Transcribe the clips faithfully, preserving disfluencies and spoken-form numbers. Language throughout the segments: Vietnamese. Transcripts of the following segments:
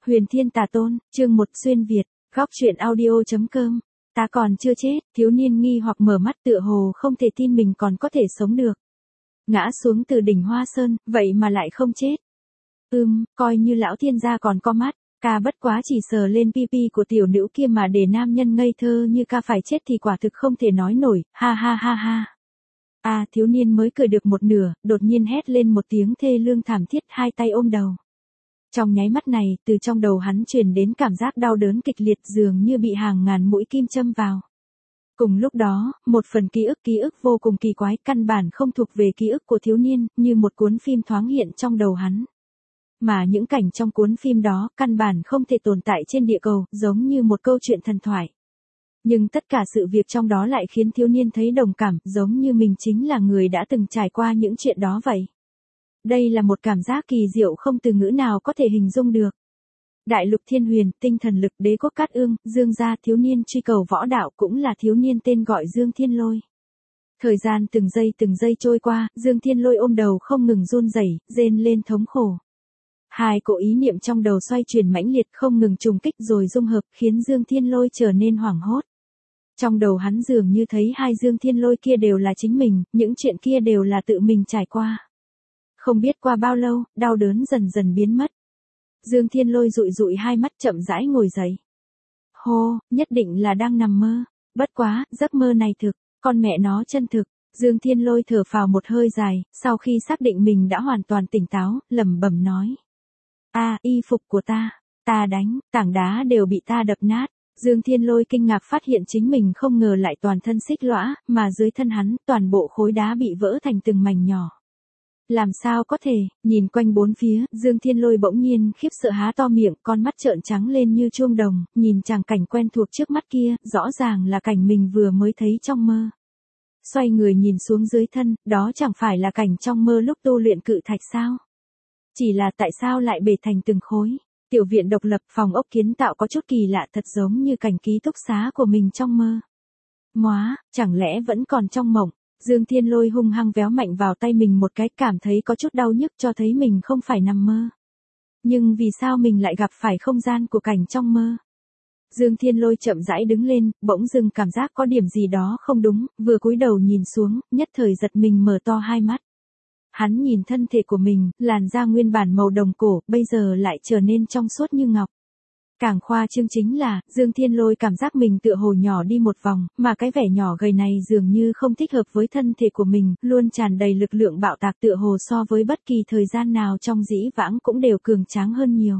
Huyền Thiên Tà Tôn, chương một xuyên Việt, góc truyện audio.com. Ta còn chưa chết, thiếu niên nghi hoặc mở mắt tựa hồ không thể tin mình còn có thể sống được. Ngã xuống từ đỉnh Hoa Sơn, vậy mà lại không chết. Ừm, coi như lão thiên gia còn có mắt, ca bất quá chỉ sờ lên pi pi của tiểu nữ kia mà để nam nhân ngây thơ như ca phải chết thì quả thực không thể nói nổi, ha ha ha ha. À, thiếu niên mới cười được một nửa, đột nhiên hét lên một tiếng thê lương thảm thiết, hai tay ôm đầu. Trong nháy mắt này, từ trong đầu hắn truyền đến cảm giác đau đớn kịch liệt dường như bị hàng ngàn mũi kim châm vào. Cùng lúc đó, một phần ký ức ký ức vô cùng kỳ quái, căn bản không thuộc về ký ức của thiếu niên, như một cuốn phim thoáng hiện trong đầu hắn. Mà những cảnh trong cuốn phim đó, căn bản không thể tồn tại trên địa cầu, giống như một câu chuyện thần thoại. Nhưng tất cả sự việc trong đó lại khiến thiếu niên thấy đồng cảm, giống như mình chính là người đã từng trải qua những chuyện đó vậy. Đây là một cảm giác kỳ diệu không từ ngữ nào có thể hình dung được. Đại lục thiên huyền, tinh thần lực, đế quốc Cát Ương, Dương gia, thiếu niên truy cầu võ đạo cũng là thiếu niên tên gọi Dương Thiên Lôi. Thời gian từng giây từng giây trôi qua, Dương Thiên Lôi ôm đầu không ngừng run rẩy, rên lên thống khổ. Hai cỗ ý niệm trong đầu xoay chuyển mãnh liệt không ngừng trùng kích rồi dung hợp khiến Dương Thiên Lôi trở nên hoảng hốt. Trong đầu hắn dường như thấy hai Dương Thiên Lôi kia đều là chính mình, những chuyện kia đều là tự mình trải qua. Không biết qua bao lâu, đau đớn dần dần biến mất. Dương Thiên Lôi dụi dụi hai mắt chậm rãi ngồi dậy. Hô, nhất định là đang nằm mơ. Bất quá, giấc mơ này thực, con mẹ nó chân thực. Dương Thiên Lôi thở phào một hơi dài, sau khi xác định mình đã hoàn toàn tỉnh táo, lẩm bẩm nói. A, y phục của ta, ta đánh, tảng đá đều bị ta đập nát. Dương Thiên Lôi kinh ngạc phát hiện chính mình không ngờ lại toàn thân xích lõa, mà dưới thân hắn, toàn bộ khối đá bị vỡ thành từng mảnh nhỏ. Làm sao có thể, nhìn quanh bốn phía, Dương Thiên Lôi bỗng nhiên khiếp sợ há to miệng, con mắt trợn trắng lên như chuông đồng, nhìn chàng cảnh quen thuộc trước mắt kia, rõ ràng là cảnh mình vừa mới thấy trong mơ. Xoay người nhìn xuống dưới thân, đó chẳng phải là cảnh trong mơ lúc tu luyện cự thạch sao? Chỉ là tại sao lại bể thành từng khối? Tiểu viện độc lập, phòng ốc kiến tạo có chút kỳ lạ, thật giống như cảnh ký túc xá của mình trong mơ. Móa, chẳng lẽ vẫn còn trong mộng? Dương Thiên Lôi hung hăng véo mạnh vào tay mình một cái, cảm thấy có chút đau nhức cho thấy mình không phải nằm mơ. Nhưng vì sao mình lại gặp phải không gian của cảnh trong mơ? Dương Thiên Lôi chậm rãi đứng lên, bỗng dưng cảm giác có điểm gì đó không đúng, vừa cúi đầu nhìn xuống, nhất thời giật mình mở to hai mắt. Hắn nhìn thân thể của mình, làn da nguyên bản màu đồng cổ, bây giờ lại trở nên trong suốt như ngọc. Càng khoa trương chính là, Dương Thiên Lôi cảm giác mình tựa hồ nhỏ đi một vòng, mà cái vẻ nhỏ gầy này dường như không thích hợp với thân thể của mình, luôn tràn đầy lực lượng bạo tạc tựa hồ so với bất kỳ thời gian nào trong dĩ vãng cũng đều cường tráng hơn nhiều.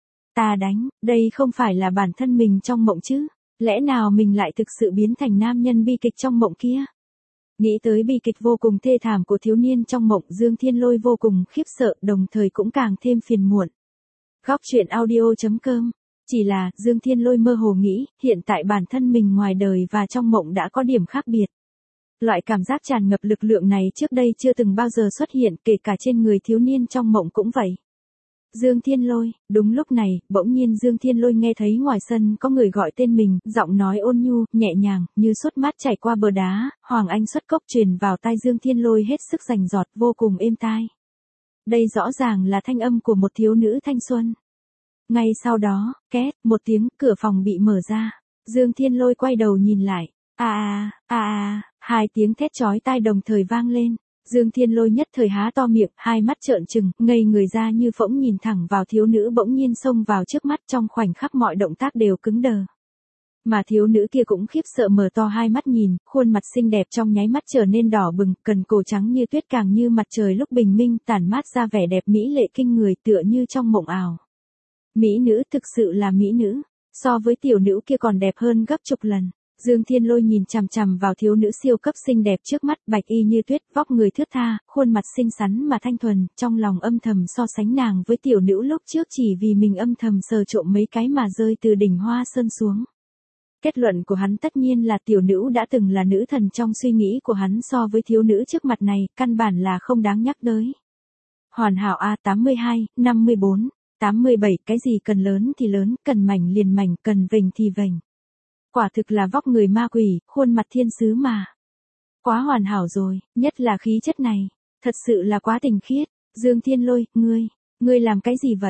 Ta đánh, đây không phải là bản thân mình trong mộng chứ, lẽ nào mình lại thực sự biến thành nam nhân bi kịch trong mộng kia? Nghĩ tới bi kịch vô cùng thê thảm của thiếu niên trong mộng, Dương Thiên Lôi vô cùng khiếp sợ, đồng thời cũng càng thêm phiền muộn. Góc truyện audio.com. Chỉ là, Dương Thiên Lôi mơ hồ nghĩ, hiện tại bản thân mình ngoài đời và trong mộng đã có điểm khác biệt. Loại cảm giác tràn ngập lực lượng này trước đây chưa từng bao giờ xuất hiện, kể cả trên người thiếu niên trong mộng cũng vậy. Dương Thiên Lôi, đúng lúc này, bỗng nhiên Dương Thiên Lôi nghe thấy ngoài sân có người gọi tên mình, giọng nói ôn nhu, nhẹ nhàng, như suốt mát chảy qua bờ đá, Hoàng Anh xuất cốc truyền vào tai Dương Thiên Lôi hết sức rành rọt, vô cùng êm tai. Đây rõ ràng là thanh âm của một thiếu nữ thanh xuân. Ngay sau đó, két, một tiếng, cửa phòng bị mở ra. Dương Thiên Lôi quay đầu nhìn lại. À à, à à, hai tiếng thét chói tai đồng thời vang lên. Dương Thiên Lôi nhất thời há to miệng, hai mắt trợn trừng, ngây người ra như phỗng nhìn thẳng vào thiếu nữ bỗng nhiên xông vào trước mắt, trong khoảnh khắc mọi động tác đều cứng đờ. Mà thiếu nữ kia cũng khiếp sợ mở to hai mắt nhìn, khuôn mặt xinh đẹp trong nháy mắt trở nên đỏ bừng, cần cổ trắng như tuyết càng như mặt trời lúc bình minh, tản mát ra vẻ đẹp mỹ lệ kinh người tựa như trong mộng ảo. Mỹ nữ, thực sự là mỹ nữ, so với tiểu nữ kia còn đẹp hơn gấp chục lần. Dương Thiên Lôi nhìn chằm chằm vào thiếu nữ siêu cấp xinh đẹp trước mắt, bạch y như tuyết, vóc người thướt tha, khuôn mặt xinh xắn mà thanh thuần, trong lòng âm thầm so sánh nàng với tiểu nữ lúc trước chỉ vì mình âm thầm sờ trộm mấy cái mà rơi từ đỉnh Hoa Sơn xuống. Kết luận của hắn tất nhiên là tiểu nữ đã từng là nữ thần trong suy nghĩ của hắn, so với thiếu nữ trước mặt này, căn bản là không đáng nhắc tới. Hoàn hảo A tám mươi hai, năm mươi bốn, tám mươi bảy, cái gì cần lớn thì lớn, cần mảnh liền mảnh, cần vành thì vành. Quả thực là vóc người ma quỷ, khuôn mặt thiên sứ mà. Quá hoàn hảo rồi, nhất là khí chất này, thật sự là quá tình khiết. Dương Thiên Lôi, ngươi, ngươi làm cái gì vậy?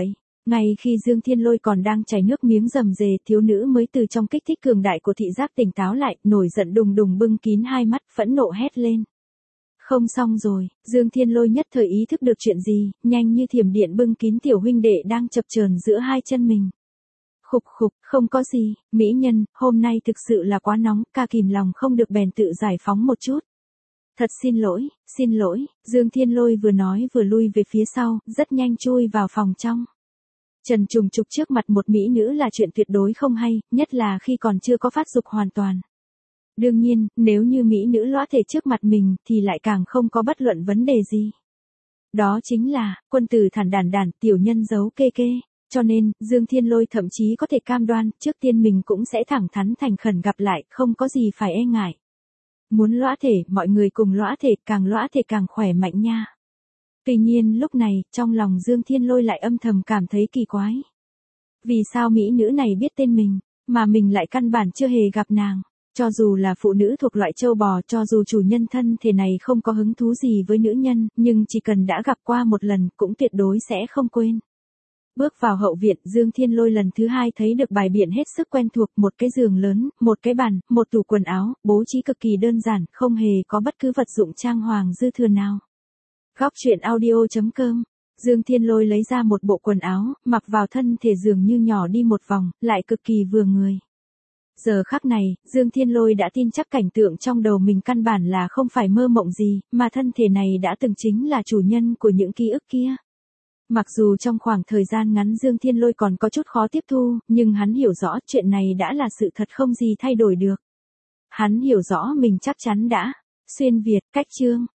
Ngay khi Dương Thiên Lôi còn đang chảy nước miếng rầm rề, thiếu nữ mới từ trong kích thích cường đại của thị giác tỉnh táo lại, nổi giận đùng đùng bưng kín hai mắt, phẫn nộ hét lên. Không xong rồi, Dương Thiên Lôi nhất thời ý thức được chuyện gì, nhanh như thiểm điện bưng kín tiểu huynh đệ đang chập chờn giữa hai chân mình. Khục khục, không có gì, mỹ nhân, hôm nay thực sự là quá nóng, ca kìm lòng không được bèn tự giải phóng một chút. Thật xin lỗi, xin lỗi, Dương Thiên Lôi vừa nói vừa lui về phía sau, rất nhanh chui vào phòng trong. Trần trùng trục trước mặt một mỹ nữ là chuyện tuyệt đối không hay, nhất là khi còn chưa có phát dục hoàn toàn. Đương nhiên, nếu như mỹ nữ lõa thể trước mặt mình thì lại càng không có bất luận vấn đề gì. Đó chính là, quân tử thản đản đản, tiểu nhân giấu kê kê. Cho nên, Dương Thiên Lôi thậm chí có thể cam đoan, trước tiên mình cũng sẽ thẳng thắn thành khẩn gặp lại, không có gì phải e ngại. Muốn lõa thể, mọi người cùng lõa thể, càng lõa thể càng khỏe mạnh nha. Tuy nhiên lúc này, trong lòng Dương Thiên Lôi lại âm thầm cảm thấy kỳ quái. Vì sao mỹ nữ này biết tên mình, mà mình lại căn bản chưa hề gặp nàng? Cho dù là phụ nữ thuộc loại trâu bò, cho dù chủ nhân thân thể này không có hứng thú gì với nữ nhân, nhưng chỉ cần đã gặp qua một lần cũng tuyệt đối sẽ không quên. Bước vào hậu viện, Dương Thiên Lôi lần thứ hai thấy được bài biện hết sức quen thuộc, một cái giường lớn, một cái bàn, một tủ quần áo, bố trí cực kỳ đơn giản, không hề có bất cứ vật dụng trang hoàng dư thừa nào. Góc truyện audio chấm com. Dương Thiên Lôi lấy ra một bộ quần áo, mặc vào thân thể dường như nhỏ đi một vòng, lại cực kỳ vừa người. Giờ khắc này, Dương Thiên Lôi đã tin chắc cảnh tượng trong đầu mình căn bản là không phải mơ mộng gì, mà thân thể này đã từng chính là chủ nhân của những ký ức kia. Mặc dù trong khoảng thời gian ngắn Dương Thiên Lôi còn có chút khó tiếp thu, nhưng hắn hiểu rõ chuyện này đã là sự thật không gì thay đổi được. Hắn hiểu rõ mình chắc chắn đã xuyên Việt, cách chương.